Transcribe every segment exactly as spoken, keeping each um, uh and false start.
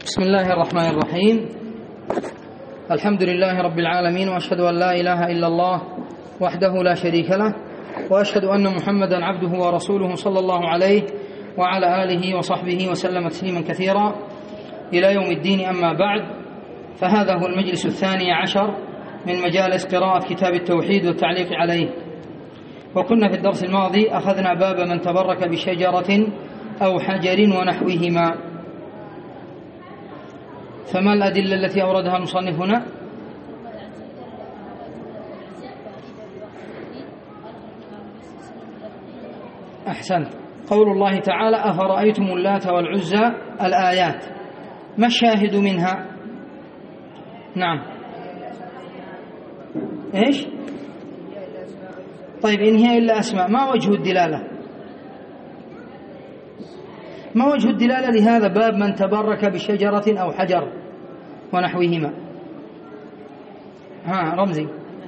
بسم الله الرحمن الرحيم. الحمد لله رب العالمين، وأشهد أن لا إله إلا الله وحده لا شريك له، وأشهد أن محمدا عبده ورسوله صلى الله عليه وعلى آله وصحبه وسلم تسليما كثيرا إلى يوم الدين. أما بعد، فهذا هو المجلس الثاني عشر من مجالس قراءة كتاب التوحيد والتعليق عليه. وكنا في الدرس الماضي أخذنا باب من تبرك بشجرة أو حجر ونحوهما. فما الأدلة التي أوردها المصنف هنا؟ أحسنت. قول الله تعالى: أفرأيتم اللات والعزى، الآيات. ما الشاهد منها؟ نعم. إيش؟ طيب، إن هي إلا أسماء، ما وجه الدلالة؟ ما وجه الدلالة لهذا باب من تبرك بشجرة أو حجر ونحوهما؟ ها رمزي.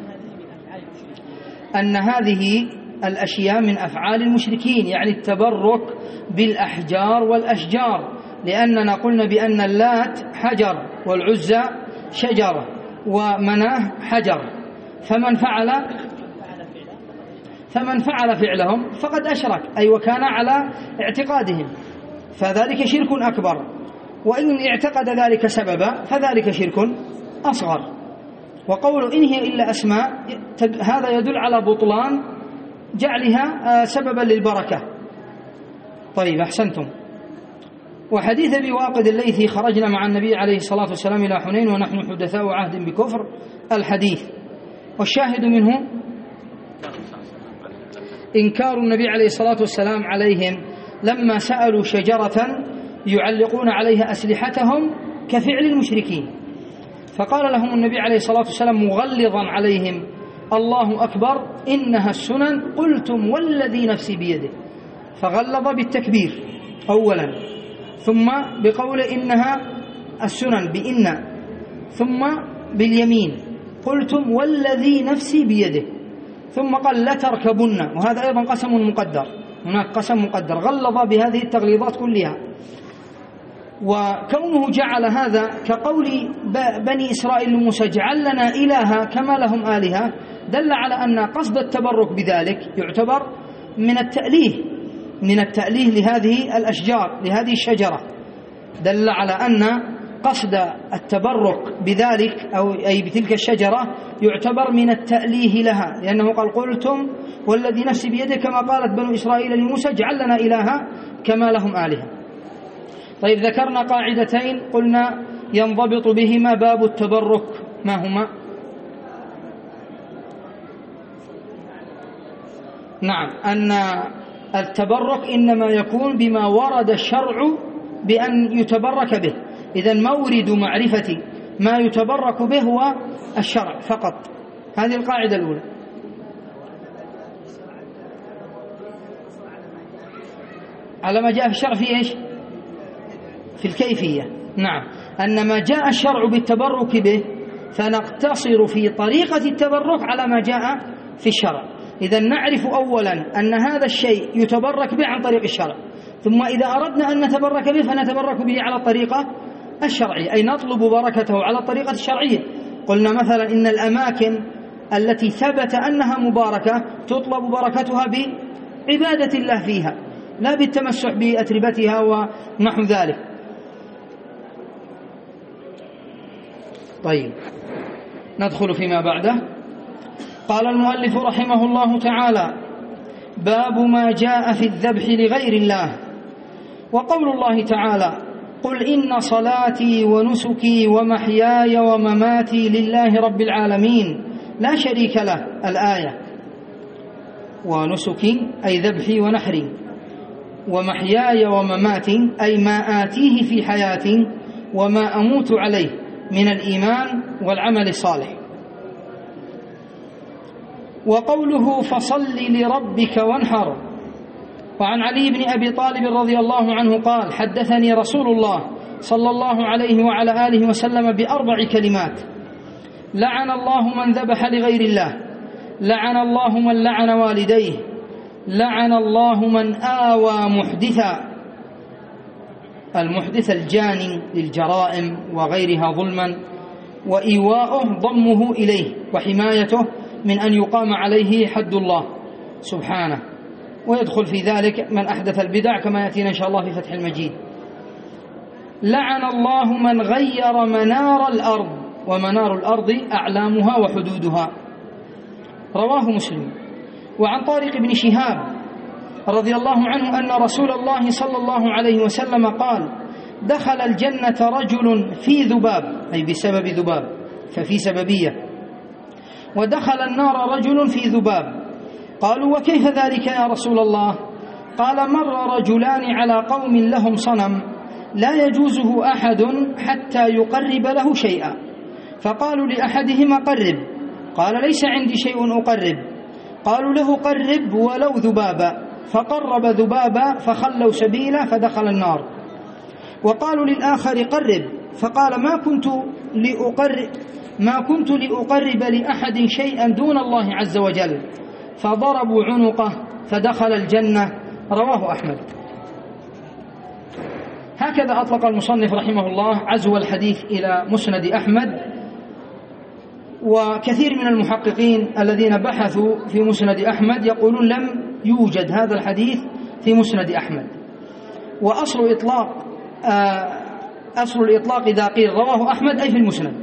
أن هذه الأشياء من أفعال المشركين، يعني التبرك بالأحجار والأشجار، لأننا قلنا بأن اللات حجر والعزى شجرة ومناه حجر، فمن فعل فمن فعل فعلهم فقد أشرك، أي وكان على اعتقادهم، فذلك شرك أكبر. وإن اعتقد ذلك سببا فذلك شرك أصغر. وقول إن هي إلا أسماء، هذا يدل على بطلان جعلها سببا للبركة. طيب، أحسنتم. وحديث أبي واقد الليثي: خرجنا مع النبي عليه الصلاة والسلام إلى حنين ونحن حدثاء عهد بكفر، الحديث. والشاهد منه إنكار النبي عليه الصلاة والسلام عليهم لما سألوا شجرة يعلقون عليها أسلحتهم كفعل المشركين، فقال لهم النبي عليه الصلاة والسلام مغلظا عليهم: الله أكبر، إنها السنن، قلتم والذي نفسي بيده. فغلظ بالتكبير أولا، ثم بقول إنها السنن بإن، ثم باليمين قلتم والذي نفسي بيده، ثم قال لا تركبن، وهذا أيضا قسم مقدر، هناك قسم مقدر. غلظ بهذه التغليظات كلها. وكونه جعل هذا كقول بني إسرائيل لموسى: اجعل لنا إلها كما لهم آلهة، دل على أن قصد التبرك بذلك يعتبر من التأليه من التأليه لهذه الأشجار، لهذه الشجرة. دل على أن قصد التبرك بذلك أو أي بتلك الشجرة يعتبر من التأليه لها، لأنه قال: قلتم والذي نفسي بيده، كما قالت بنو إسرائيل لموسى: اجعل لنا إلها كما لهم آلهة. طيب، ذكرنا قاعدتين قلنا ينضبط بهما باب التبرك، ما هما؟ نعم، أن التبرك إنما يكون بما ورد الشرع بأن يتبرك به. إذن مورد معرفة ما يتبرك به هو الشرع فقط. هذه القاعدة الأولى. على ما جاء في الشرع في إيش؟ في الكيفية. نعم، أن ما جاء الشرع بالتبرك به فنقتصر في طريقة التبرك على ما جاء في الشرع. إذن نعرف أولا أن هذا الشيء يتبرك به عن طريق الشرع، ثم إذا أردنا أن نتبرك به فنتبرك به على الطريقة الشرعية، أي نطلب بركته على الطريقة الشرعية. قلنا مثلا إن الأماكن التي ثبت أنها مباركة تطلب بركتها بعبادة الله فيها، لا بالتمسح بأتربتها ونحو ذلك. طيب، ندخل فيما بعده. قال المؤلف رحمه الله تعالى: باب ما جاء في الذبح لغير الله. وقول الله تعالى: قل إن صلاتي ونسكي ومحياي ومماتي لله رب العالمين لا شريك له، الآية. ونسكي أي ذبحي ونحري، ومحياي ومماتي أي ما آتيه في حياتي وما أموت عليه من الإيمان والعمل الصالح. وقوله: فصل لربك وانحر. وعن علي بن أبي طالب رضي الله عنه قال: حدثني رسول الله صلى الله عليه وعلى آله وسلم بأربع كلمات: لعن الله من ذبح لغير الله، لعن الله من لعن والديه، لعن الله من آوى محدثا. المحدث الجاني للجرائم وغيرها ظلما، وإيواؤه ضمه إليه وحمايته من أن يقام عليه حد الله سبحانه، ويدخل في ذلك من أحدث البدع كما يأتينا إن شاء الله في فتح المجيد. لعن الله من غير منار الأرض، ومنار الأرض أعلامها وحدودها. رواه مسلم. وعن طارق بن شهاب رضي الله عنه أن رسول الله صلى الله عليه وسلم قال: دخل الجنة رجل في ذباب، أي بسبب ذباب ففي سببية، ودخل النار رجل في ذباب. قالوا: وكيف ذلك يا رسول الله؟ قال: مر رجلان على قوم لهم صنم لا يجوزه أحد حتى يقرب له شيئا، فقالوا لأحدهما: قرب. قال: ليس عندي شيء أقرب. قالوا له: قرب ولو ذبابا، فقرب ذبابا فخلوا سبيله فدخل النار. وقالوا للآخر: قرب. فقال: ما كنت لأقرب ما كنت لأقرب لأحد شيئا دون الله عز وجل، فضربوا عنقه فدخل الجنة. رواه أحمد. هكذا أطلق المصنف رحمه الله عزو الحديث إلى مسند أحمد. وكثير من المحققين الذين بحثوا في مسند أحمد يقولون لم يوجد هذا الحديث في مسند أحمد. وأصل إطلاق أصل الإطلاق إذا قيل رواه أحمد أي في المسند،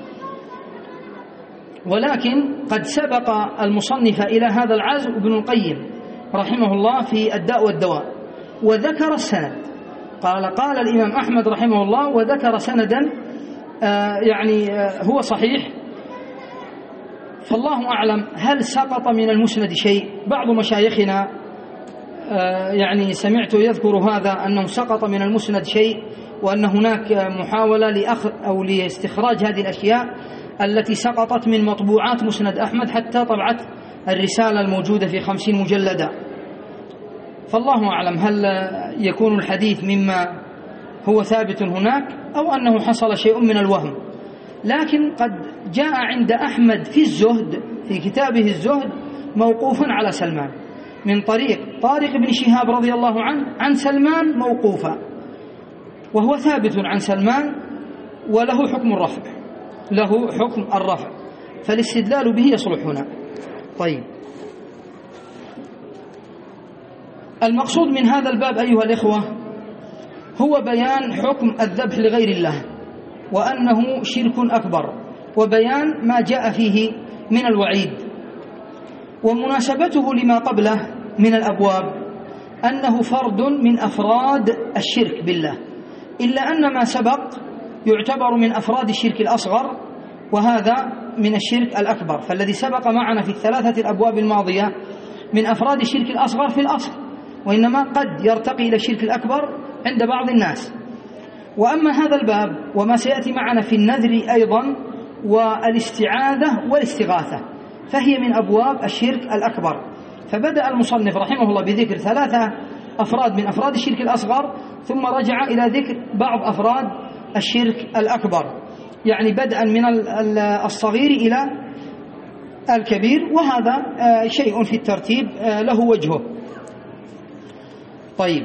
ولكن قد سبق المصنف إلى هذا العزو ابن القيم رحمه الله في الداء والدواء، وذكر السند. قال قال الإمام أحمد رحمه الله وذكر سندا يعني هو صحيح. فالله أعلم هل سقط من المسند شيء. بعض مشايخنا يعني سمعت يذكر هذا أنه سقط من المسند شيء، وأن هناك محاولة لأخذ أو لاستخراج هذه الأشياء التي سقطت من مطبوعات مسند أحمد حتى طبعت الرسالة الموجودة في خمسين مجلدا. فالله أعلم هل يكون الحديث مما هو ثابت هناك أو أنه حصل شيء من الوهم. لكن قد جاء عند أحمد في الزهد في كتابه الزهد موقوفا على سلمان من طريق طارق بن شهاب رضي الله عنه عن سلمان موقوفا، وهو ثابت عن سلمان وله حكم الرفع له حكم الرفع فالاستدلال به يصلح هنا. طيب، المقصود من هذا الباب أيها الإخوة هو بيان حكم الذبح لغير الله وأنه شرك أكبر، وبيان ما جاء فيه من الوعيد، ومناسبته لما قبله من الأبواب أنه فرد من أفراد الشرك بالله، إلا أن ما سبق يعتبر من أفراد الشرك الأصغر، وهذا من الشرك الأكبر. فالذي سبق معنا في الثلاثة الأبواب الماضية من أفراد الشرك الأصغر في الأصل، وإنما قد يرتقي إلى الشرك الأكبر عند بعض الناس. وأما هذا الباب وما سيأتي معنا في النذر أيضا والاستعاذة والاستغاثة فهي من أبواب الشرك الأكبر. فبدأ المصنف رحمه الله بذكر ثلاثة أفراد من أفراد الشرك الأصغر، ثم رجع إلى ذكر بعض أفراد الشرك الأكبر، يعني بدءا من الصغير إلى الكبير، وهذا شيء في الترتيب له وجهه. طيب،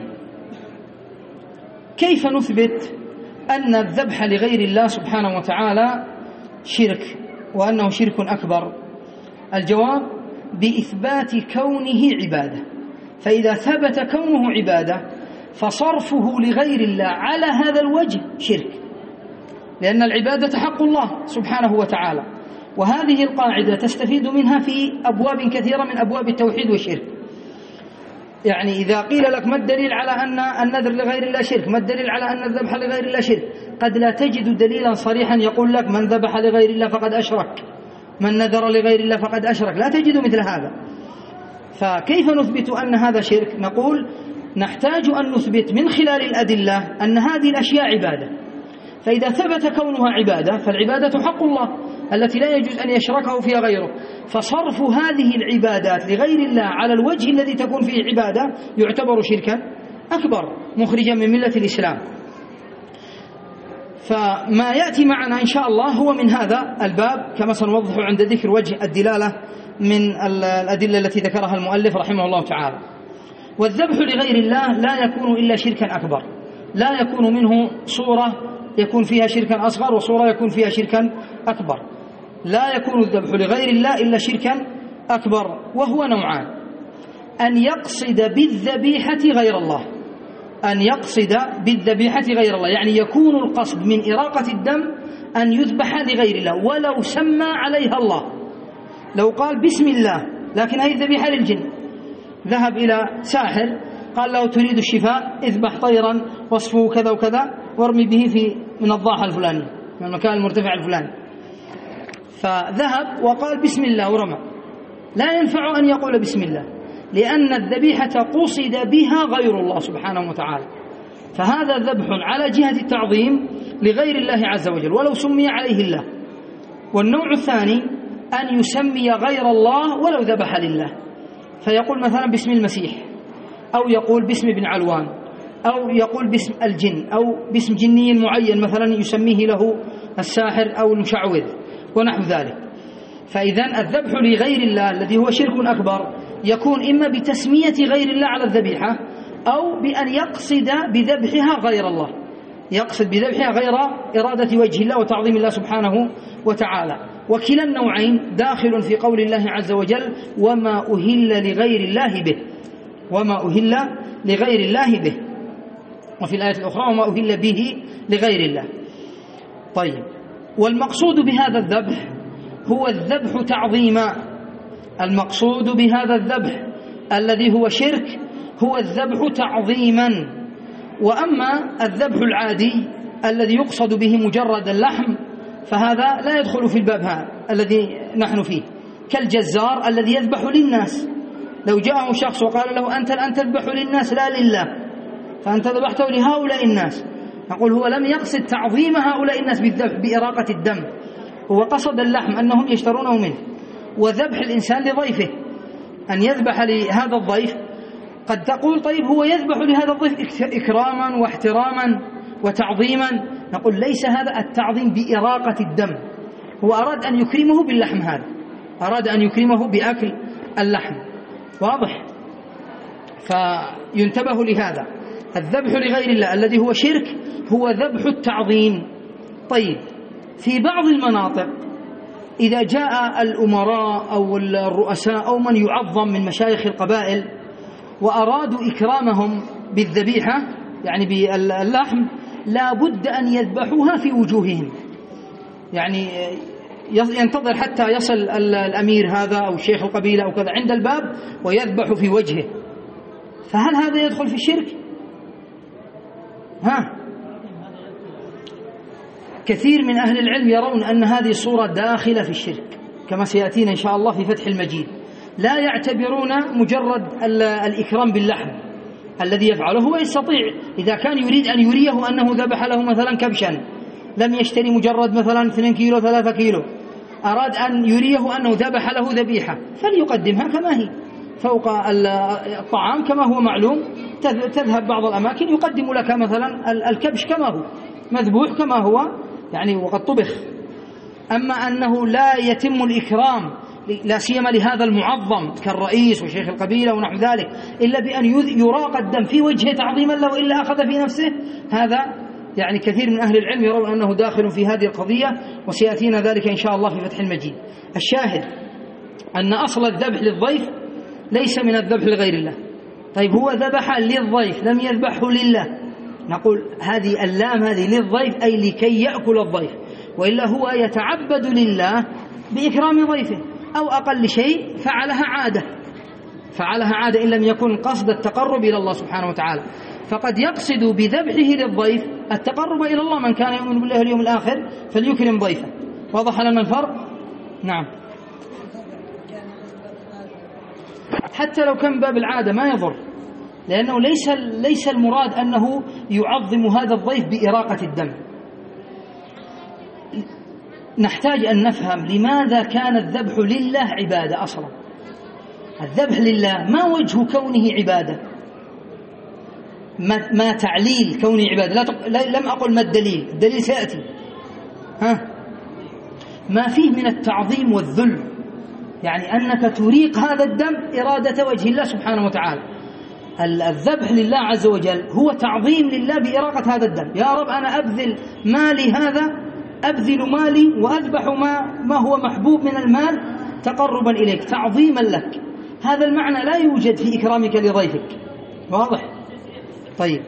كيف نثبت أن الذبح لغير الله سبحانه وتعالى شرك وأنه شرك أكبر؟ الجواب بإثبات كونه عبادة. فإذا ثبت كونه عبادة فصرفه لغير الله على هذا الوجه شرك، لأن العبادة حق الله سبحانه وتعالى، وهذه القاعدة تستفيد منها في أبواب كثيرة من أبواب التوحيد والشرك. يعني إذا قيل لك ما الدليل على أن النذر لغير الله شرك، ما الدليل على أن الذبح لغير الله شرك، قد لا تجد دليلا صريحا يقول لك من ذبح لغير الله فقد أشرك، من نذر لغير الله فقد أشرك، لا تجد مثل هذا. فكيف نثبت أن هذا شرك؟ نقول نحتاج أن نثبت من خلال الأدلة أن هذه الأشياء عبادة. فإذا ثبت كونها عبادة فالعبادة حق الله التي لا يجوز أن يشركه فيها غيره، فصرف هذه العبادات لغير الله على الوجه الذي تكون فيه عبادة يعتبر شركا أكبر مخرجا من ملة الإسلام. فما يأتي معنا إن شاء الله هو من هذا الباب كما سنوضح عند ذكر وجه الدلالة من الأدلة التي ذكرها المؤلف رحمه الله تعالى. والذبح لغير الله لا يكون إلا شركا أكبر، لا يكون منه صورة يكون فيها شركا أصغر وصورة يكون فيها شركا أكبر. لا يكون الذبح لغير الله إلا شركا أكبر، وهو نوعان: أن يقصد بالذبيحة غير الله، أن يقصد بالذبيحة غير الله، يعني يكون القصد من إراقة الدم أن يذبح لغير الله ولو سمى عليها الله. لو قال بسم الله لكن هذه الذبيحة للجن، ذهب إلى ساحر قال له تريد الشفاء، اذبح طيرا وصفه كذا وكذا وارمي به في من الضاحة الفلاني من المكان المرتفع الفلاني، فذهب وقال بسم الله ورمى، لا ينفع أن يقول بسم الله لأن الذبيحة قصد بها غير الله سبحانه وتعالى، فهذا ذبح على جهة التعظيم لغير الله عز وجل ولو سمي عليه الله. والنوع الثاني أن يسمي غير الله ولو ذبح لله، فيقول مثلا باسم المسيح، أو يقول باسم ابن علوان، أو يقول باسم الجن، أو باسم جني معين مثلا يسميه له الساحر أو المشعوذ ونحو ذلك. فإذا الذبح لغير الله الذي هو شرك أكبر يكون إما بتسمية غير الله على الذبيحة أو بأن يقصد بذبحها غير الله، يقصد بذبحها غير إرادة وجه الله وتعظيم الله سبحانه وتعالى. وكلا النوعين داخل في قول الله عز وجل وما أهل لغير الله به، وما أهل لغير الله به، وفي الآية الأخرى وما أهل به لغير الله. طيب، والمقصود بهذا الذبح هو الذبح تعظيما، المقصود بهذا الذبح الذي هو شرك هو الذبح تعظيما. وأما الذبح العادي الذي يقصد به مجرد اللحم فهذا لا يدخل في الباب هذا الذي نحن فيه، كالجزار الذي يذبح للناس. لو جاءه شخص وقال له أنت الآن تذبح للناس لا لله، فأنت ذبحته لهؤلاء الناس، نقول هو لم يقصد تعظيم هؤلاء الناس بالذبح بإراقة الدم، هو قصد اللحم أنهم يشترونه منه. وذبح الإنسان لضيفه، أن يذبح لهذا الضيف، قد تقول طيب هو يذبح لهذا الضيف إكراما واحتراما وتعظيما، نقول ليس هذا التعظيم بإراقة الدم، هو أراد أن يكرمه باللحم، هذا أراد أن يكرمه بأكل اللحم، واضح؟ فينتبه لهذا. الذبح لغير الله الذي هو شرك هو ذبح التعظيم. طيب، في بعض المناطق إذا جاء الأمراء أو الرؤساء أو من يعظم من مشايخ القبائل وأرادوا إكرامهم بالذبيحة يعني باللحم لا بد أن يذبحوها في وجوههم، يعني ينتظر حتى يصل الأمير هذا أو شيخ القبيلة أو كذا عند الباب ويذبح في وجهه، فهل هذا يدخل في الشرك؟ ها؟ كثير من أهل العلم يرون أن هذه الصورة داخلة في الشرك كما سيأتينا إن شاء الله في فتح المجيد، لا يعتبرون مجرد الإكرام باللحم الذي يفعله، هو يستطيع إذا كان يريد أن يريه أنه ذبح له مثلا كبشا، لم يشتري مجرد مثلا اثنين كيلو ثلاثة كيلو، أراد أن يريه أنه ذبح له ذبيحة فليقدمها كما هي فوق الطعام كما هو معلوم. تذهب بعض الأماكن يقدم لك مثلا الكبش كما هو مذبوح كما هو يعني وقد طبخ. أما أنه لا يتم الإكرام لا سيما لهذا المعظم كالرئيس وشيخ القبيلة ونحو ذلك إلا بأن يراق الدم في وجهه تعظيما له إلا أخذ في نفسه، هذا يعني كثير من أهل العلم يرون أنه داخل في هذه القضية، وسيأتينا ذلك إن شاء الله في فتح المجيد. الشاهد أن أصل الذبح للضيف ليس من الذبح لغير الله. طيب، هو ذبح للضيف لم يذبحه لله، نقول هذه اللام هذه للضيف أي لكي يأكل الضيف، وإلا هو يتعبد لله بإكرام ضيفه، أو أقل شيء فعلها عادة فعلها عادة إن لم يكن قصد التقرب إلى الله سبحانه وتعالى، فقد يقصد بذبحه للضيف التقرب إلى الله، من كان يؤمن بالله واليوم الآخر فليكرم ضيفه. واضح لنا الفرق؟ نعم. حتى لو كان باب العادة ما يضر، لأنه ليس ليس المراد أنه يعظم هذا الضيف بإراقة الدم. نحتاج أن نفهم لماذا كان الذبح لله عبادة أصلا. الذبح لله ما وجه كونه عبادة؟ ما, ما تعليل كونه عبادة؟ لا تق... لم أقل ما الدليل، الدليل سيأتي. ها؟ ما فيه من التعظيم والذل، يعني أنك تريق هذا الدم إرادة وجه الله سبحانه وتعالى. الذبح لله عز وجل هو تعظيم لله بإراقة هذا الدم. يا رب أنا أبذل مالي هذا، أبذل مالي وأذبح ما, ما هو محبوب من المال تقربا إليك تعظيما لك. هذا المعنى لا يوجد في إكرامك لضيفك. واضح؟ طيب،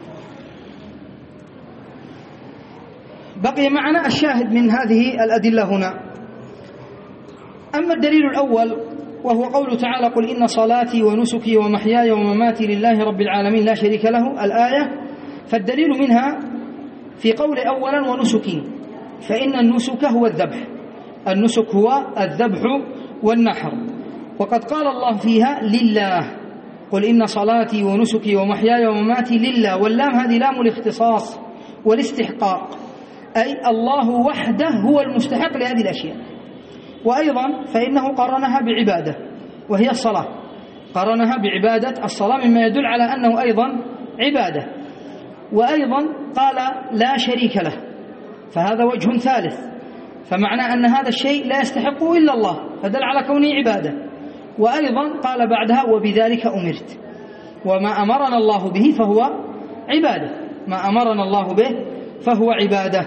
بقي معنا الشاهد من هذه الأدلة هنا. أما الدليل الأول وهو قوله تعالى: قل إن صلاتي ونسكي ومحياي ومماتي لله رب العالمين لا شريك له، الآية. فالدليل منها في قول أولا ونسكي، فإن النسك هو الذبح، النسك هو الذبح والنحر، وقد قال الله فيها لله: قل إن صلاتي ونسكي ومحياي ومماتي لله، واللام هذه لام الاختصاص والاستحقاق، أي الله وحده هو المستحق لهذه الأشياء. وأيضا فإنه قرنها بعبادة وهي الصلاة، قرنها بعبادة الصلاة مما يدل على أنه أيضا عبادة. وأيضا قال لا شريك له، فهذا وجه ثالث، فمعنى أن هذا الشيء لا يستحقه إلا الله، فدل على كونه عبادة. وأيضا قال بعدها وبذلك أمرت، وما أمرنا الله به فهو عبادة، ما أمرنا الله به فهو عبادة.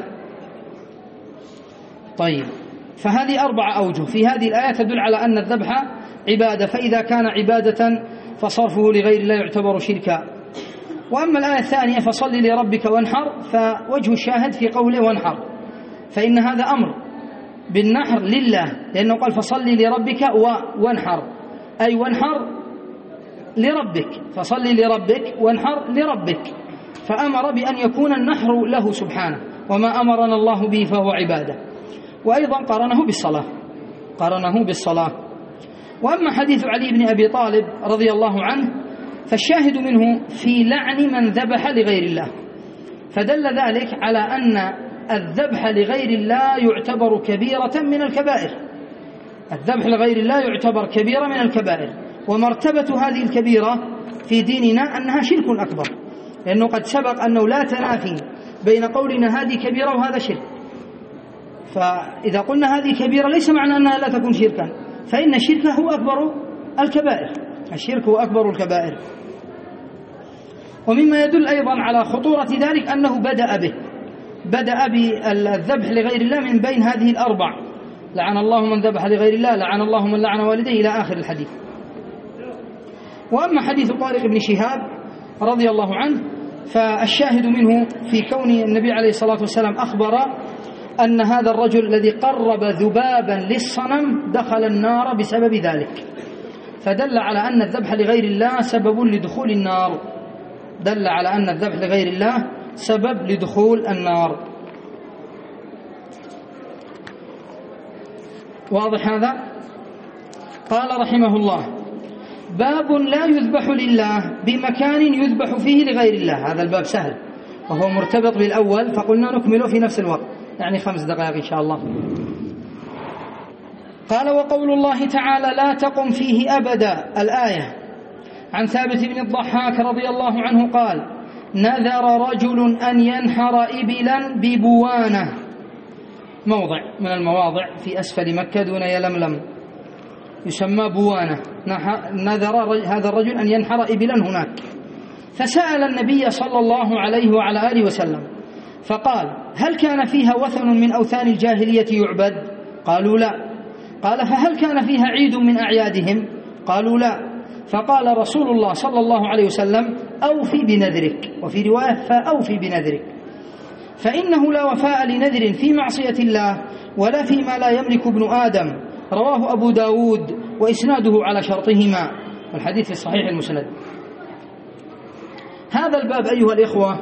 طيب، فهذه أربع أوجه في هذه الآية تدل على أن الذبح عبادة، فإذا كان عبادة فصرفه لغير الله يعتبر شركا. وأما الآية الثانية فصل لربك وانحر، فوجه الشاهد في قوله وانحر، فإن هذا أمر بالنحر لله، لأنه قال فصل لربك وانحر، أي وانحر لربك، فصل لربك وانحر لربك، فأمر بأن يكون النحر له سبحانه، وما أمرنا الله به فهو عبادة. وأيضا قرنه بالصلاة، قرنه بالصلاة. وأما حديث علي بن أبي طالب رضي الله عنه فالشاهد منه في لعن من ذبح لغير الله، فدل ذلك على أن الذبح لغير الله يعتبر كبيرة من الكبائر، الذبح لغير الله يعتبر كبيرة من الكبائر. ومرتبة هذه الكبيرة في ديننا أنها شرك أكبر، لأنه قد سبق أنه لا تنافي بين قولنا هذه كبيرة وهذا شرك. فإذا قلنا هذه كبيرة ليس معنى أنها لا تكون شركا، فإن الشرك هو أكبر الكبائر، الشرك هو أكبر الكبائر. ومما يدل أيضا على خطورة ذلك أنه بدأ به، بدأ بالذبح لغير الله من بين هذه الأربع: لعن الله من ذبح لغير الله، لعن الله من لعن والديه، إلى آخر الحديث. وأما حديث طارق بن شهاب رضي الله عنه فالشاهد منه في كون النبي عليه الصلاة والسلام أخبر أن هذا الرجل الذي قرب ذبابا للصنم دخل النار بسبب ذلك، فدل على أن الذبح لغير الله سبب لدخول النار، دل على أن الذبح لغير الله سبب لدخول النار. واضح هذا؟ قال رحمه الله: باب لا يذبح لله بمكان يذبح فيه لغير الله. هذا الباب سهل وهو مرتبط بالأول، فقلنا نكمله في نفس الوقت، يعني خمس دقائق إن شاء الله. قال: وقول الله تعالى لا تقم فيه أبدا، الآية. عن ثابت بن الضحاك رضي الله عنه قال: نذر رجل أن ينحر إبلا ببوانة، موضع من المواضع في أسفل مكة دون يلملم يسمى بوانة، نذر هذا الرجل أن ينحر إبلا هناك، فسأل النبي صلى الله عليه وعلى آله وسلم فقال: هل كان فيها وثن من أوثان الجاهلية يعبد؟ قالوا لا. قال: فهل كان فيها عيد من أعيادهم؟ قالوا لا. فقال رسول الله صلى الله عليه وسلم: أوفي بنذرك، وفي رواية فأوفي بنذرك، فإنه لا وفاء لنذر في معصية الله ولا فيما لا يملك ابن آدم. رواه أبو داود وإسناده على شرطهما، والحديث في الصحيح المسند. هذا الباب أيها الإخوة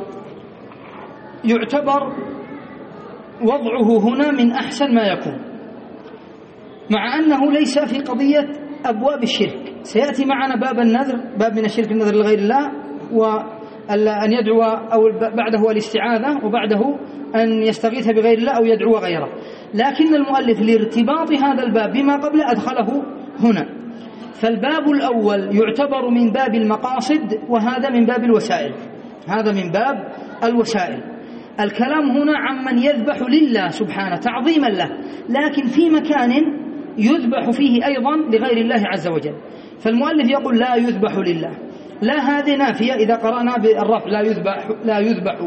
يعتبر وضعه هنا من أحسن ما يكون، مع أنه ليس في قضية أبواب الشرك. سيأتي معنا باب النذر، باب من الشرك النذر لغير الله، وأن يدعو أو بعده الاستعاذة، وبعده أن يستغيث بغير الله أو يدعو غيره. لكن المؤلف لارتباط هذا الباب بما قبل أدخله هنا. فالباب الأول يعتبر من باب المقاصد، وهذا من باب الوسائل، هذا من باب الوسائل. الكلام هنا عمن يذبح لله سبحانه تعظيما له، لكن في مكان يذبح فيه أيضا لغير الله عز وجل. فالمؤلف يقول لا يذبح لله، لا هذه نافية إذا قرأنا بالرفع لا يذبح لا يذبح،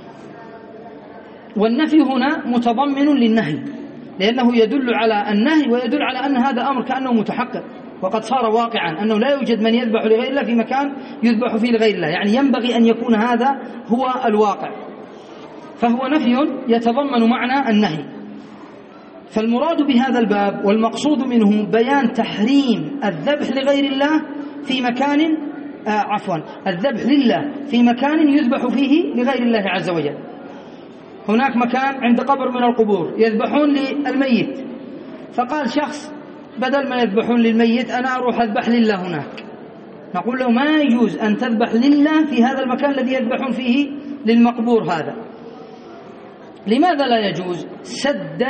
والنفي هنا متضمن للنهي لأنه يدل على النهي ويدل على أن هذا أمر كأنه متحقق وقد صار واقعا، أنه لا يوجد من يذبح لغير الله في مكان يذبح فيه لغير الله، يعني ينبغي أن يكون هذا هو الواقع، فهو نفي يتضمن معنى النهي. فالمراد بهذا الباب والمقصود منه بيان تحريم الذبح لغير الله في مكان آه عفوا الذبح لله في مكان يذبح فيه لغير الله عز وجل. هناك مكان عند قبر من القبور يذبحون للميت، فقال شخص بدل ما يذبحون للميت أنا أروح أذبح لله هناك، نقول له ما يجوز أن تذبح لله في هذا المكان الذي يذبحون فيه للمقبور هذا. لماذا لا يجوز؟ سدا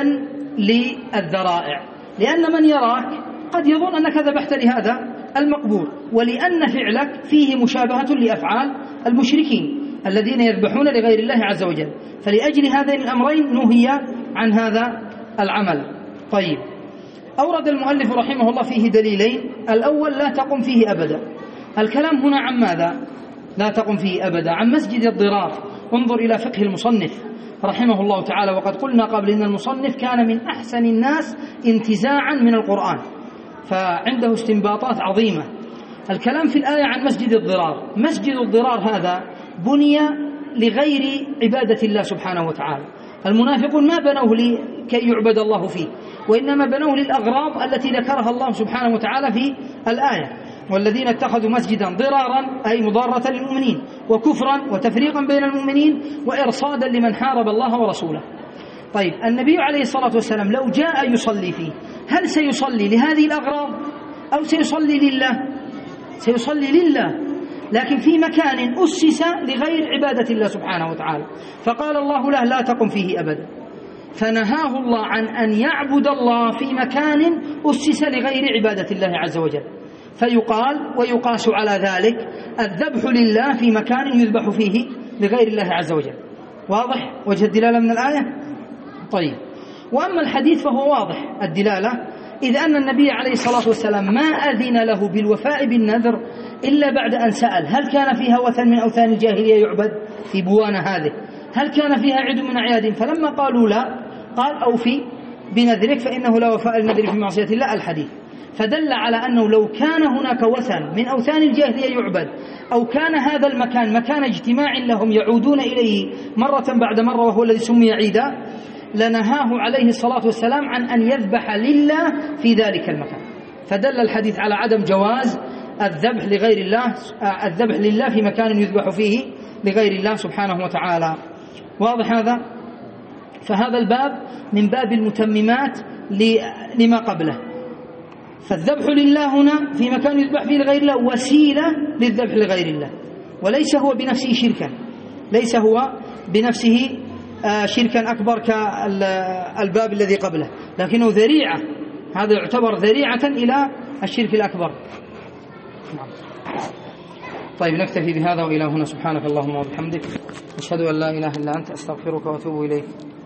للذرائع، لأن من يراك قد يظن أنك ذبحت لهذا المقبور، ولأن فعلك فيه مشابهة لأفعال المشركين الذين يذبحون لغير الله عز وجل، فلأجل هذين الأمرين نهي عن هذا العمل. طيب، أورد المؤلف رحمه الله فيه دليلين، الأول لا تقم فيه أبدا. الكلام هنا عن ماذا؟ لا تقم فيه أبدا، عن مسجد الضرار. انظر إلى فقه المصنف رحمه الله تعالى، وقد قلنا قبل إن المصنف كان من أحسن الناس انتزاعا من القرآن، فعنده استنباطات عظيمة. الكلام في الآية عن مسجد الضرار. مسجد الضرار هذا بني لغير عبادة الله سبحانه وتعالى، المنافقون ما بنوه لكي يعبد الله فيه، وإنما بنوه للأغراض التي ذكرها الله سبحانه وتعالى في الآية، والذين اتخذوا مسجدا ضرارا أي مضارة للمؤمنين وكفرا وتفريقا بين المؤمنين وإرصادا لمن حارب الله ورسوله. طيب، النبي عليه الصلاة والسلام لو جاء يصلي فيه هل سيصلي لهذه الأغراض أو سيصلي لله؟ سيصلي لله، لكن في مكان أسس لغير عبادة الله سبحانه وتعالى، فقال الله له لا تقم فيه أبدا، فنهاه الله عن أن يعبد الله في مكان أسس لغير عبادة الله عز وجل. فيقال ويقاس على ذلك الذبح لله في مكان يذبح فيه لغير الله عز وجل. واضح وجه الدلالة من الآية؟ طيب، وأما الحديث فهو واضح الدلالة، إذ أن النبي عليه الصلاة والسلام ما أذن له بالوفاء بالنذر إلا بعد أن سأل هل كان فيها وثن من أوثان الجاهلية يعبد في بوانا هذه، هل كان فيها عيد من أعياد، فلما قالوا لا قال أوفي بنذرك فإنه لا وفاء النذر في معصية الله الحديث. فدل على أنه لو كان هناك وثن من أوثان الجاهلية يعبد، أو كان هذا المكان مكان اجتماع لهم يعودون إليه مرة بعد مرة وهو الذي سمي عيدا، لنهاه عليه الصلاة والسلام عن أن يذبح لله في ذلك المكان. فدل الحديث على عدم جواز الذبح لغير الله الذبح لله في مكان يذبح فيه لغير الله سبحانه وتعالى. واضح هذا؟ فهذا الباب من باب المتممات لما قبله. فالذبح لله هنا في مكان يذبح فيه لغير الله وسيلة للذبح لغير الله، وليس هو بنفسه شركا، ليس هو بنفسه شركا أكبر كالباب الذي قبله، لكنه ذريعة، هذا يعتبر ذريعة إلى الشرك الأكبر. طيب، نكتفي بهذا وإلى هنا. سبحانك اللهم وبحمدك، أشهد أن لا إله إلا أنت، أستغفرك وأتوب إليك.